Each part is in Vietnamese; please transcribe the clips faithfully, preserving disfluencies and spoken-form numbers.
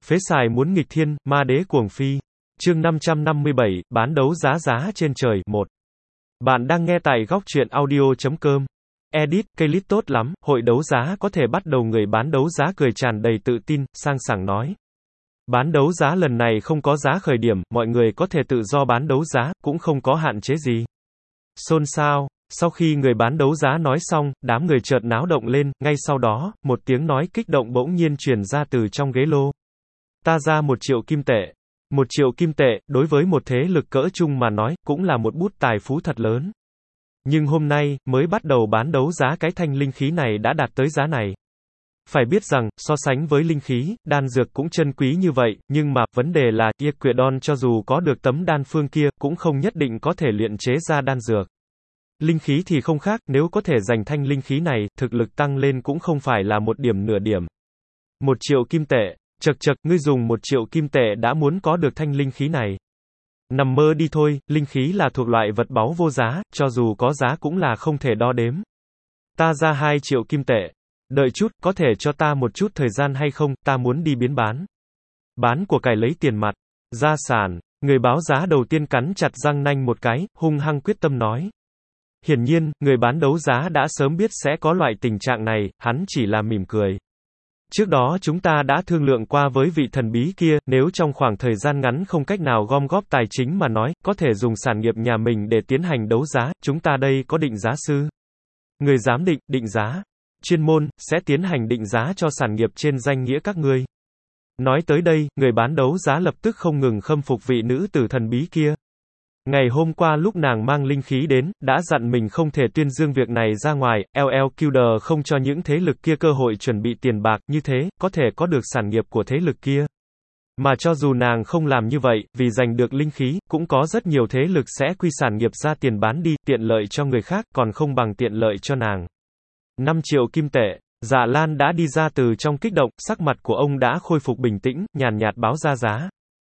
Phế xài muốn nghịch thiên, ma đế cuồng phi. Chương năm trăm năm mươi bảy, bán đấu giá giá trên trời, một. Bạn đang nghe tại góc truyện audio chấm com. Edit, cây lít tốt lắm, hội đấu giá có thể bắt đầu. Người bán đấu giá cười tràn đầy tự tin, sang sảng nói. Bán đấu giá lần này không có giá khởi điểm, mọi người có thể tự do bán đấu giá, cũng không có hạn chế gì. Xôn xao. Sau khi người bán đấu giá nói xong, đám người chợt náo động lên, ngay sau đó, một tiếng nói kích động bỗng nhiên truyền ra từ trong ghế lô. Ta ra một triệu kim tệ. Một triệu kim tệ, đối với một thế lực cỡ trung mà nói, cũng là một bút tài phú thật lớn. Nhưng hôm nay, mới bắt đầu bán đấu giá cái thanh linh khí này đã đạt tới giá này. Phải biết rằng, so sánh với linh khí, đan dược cũng chân quý như vậy, nhưng mà, vấn đề là, Yequedon cho dù có được tấm đan phương kia, cũng không nhất định có thể luyện chế ra đan dược. Linh khí thì không khác, nếu có thể giành thanh linh khí này, thực lực tăng lên cũng không phải là một điểm nửa điểm. Một triệu kim tệ. Chậc chậc, ngươi dùng một triệu kim tệ đã muốn có được thanh linh khí này. Nằm mơ đi thôi, linh khí là thuộc loại vật báu vô giá, cho dù có giá cũng là không thể đo đếm. Ta ra hai triệu kim tệ. Đợi chút, có thể cho ta một chút thời gian hay không, ta muốn đi biến bán. Bán của cải lấy tiền mặt. Gia sản. Người báo giá đầu tiên cắn chặt răng nanh một cái, hung hăng quyết tâm nói. Hiển nhiên, người bán đấu giá đã sớm biết sẽ có loại tình trạng này, hắn chỉ là mỉm cười. Trước đó chúng ta đã thương lượng qua với vị thần bí kia, nếu trong khoảng thời gian ngắn không cách nào gom góp tài chính mà nói, có thể dùng sản nghiệp nhà mình để tiến hành đấu giá, chúng ta đây có định giá sư. Người giám định, định giá. Chuyên môn, sẽ tiến hành định giá cho sản nghiệp trên danh nghĩa các ngươi. Nói tới đây, người bán đấu giá lập tức không ngừng khâm phục vị nữ tử thần bí kia. Ngày hôm qua lúc nàng mang linh khí đến, đã dặn mình không thể tuyên dương việc này ra ngoài, lờ lờ Killer không cho những thế lực kia cơ hội chuẩn bị tiền bạc, như thế, có thể có được sản nghiệp của thế lực kia. Mà cho dù nàng không làm như vậy, vì giành được linh khí, cũng có rất nhiều thế lực sẽ quy sản nghiệp ra tiền bán đi, tiện lợi cho người khác, còn không bằng tiện lợi cho nàng. năm triệu kim tệ. Dạ Lan đã đi ra từ trong kích động, sắc mặt của ông đã khôi phục bình tĩnh, nhàn nhạt báo ra giá.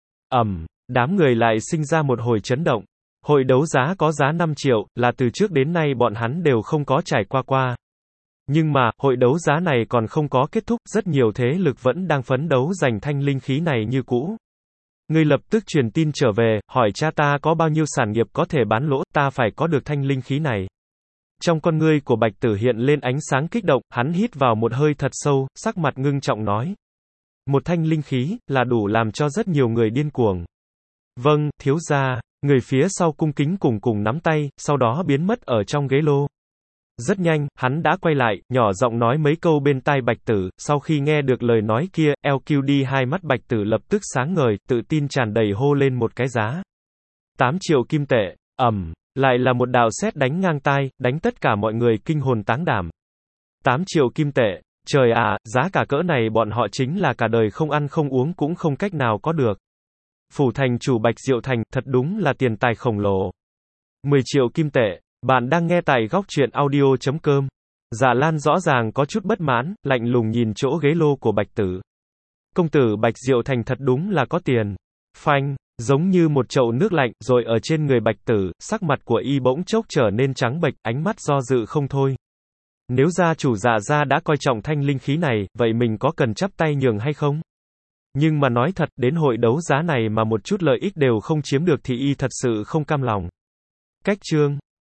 Ầm. Đám người lại sinh ra một hồi chấn động. Hội đấu giá có giá năm triệu, là từ trước đến nay bọn hắn đều không có trải qua qua. Nhưng mà, hội đấu giá này còn không có kết thúc, rất nhiều thế lực vẫn đang phấn đấu giành thanh linh khí này như cũ. Người lập tức truyền tin trở về, hỏi cha ta có bao nhiêu sản nghiệp có thể bán lỗ, ta phải có được thanh linh khí này. Trong con ngươi của Bạch Tử hiện lên ánh sáng kích động, hắn hít vào một hơi thật sâu, sắc mặt ngưng trọng nói. Một thanh linh khí, là đủ làm cho rất nhiều người điên cuồng. Vâng, thiếu gia. Người phía sau cung kính cùng cùng nắm tay, sau đó biến mất ở trong ghế lô. Rất nhanh, hắn đã quay lại, nhỏ giọng nói mấy câu bên tai Bạch Tử, sau khi nghe được lời nói kia, lờ quy đê hai mắt Bạch Tử lập tức sáng ngời, tự tin tràn đầy hô lên một cái giá. tám triệu kim tệ, ầm, lại là một đạo sét đánh ngang tai, đánh tất cả mọi người kinh hồn táng đảm. tám triệu kim tệ, trời ạ, giá cả cỡ này bọn họ chính là cả đời không ăn không uống cũng không cách nào có được. Phủ thành chủ Bạch Diệu Thành, thật đúng là tiền tài khổng lồ. mười triệu kim tệ, bạn đang nghe tại góc truyện audio chấm com. Dạ Lan rõ ràng có chút bất mãn, lạnh lùng nhìn chỗ ghế lô của Bạch Tử. Công tử Bạch Diệu Thành thật đúng là có tiền. Phanh, giống như một chậu nước lạnh, rồi ở trên người Bạch Tử, sắc mặt của y bỗng chốc trở nên trắng bệch, ánh mắt do dự không thôi. Nếu gia chủ Dạ gia đã coi trọng thanh linh khí này, vậy mình có cần chắp tay nhường hay không? Nhưng mà nói thật, đến hội đấu giá này mà một chút lợi ích đều không chiếm được thì y thật sự không cam lòng. Cách chương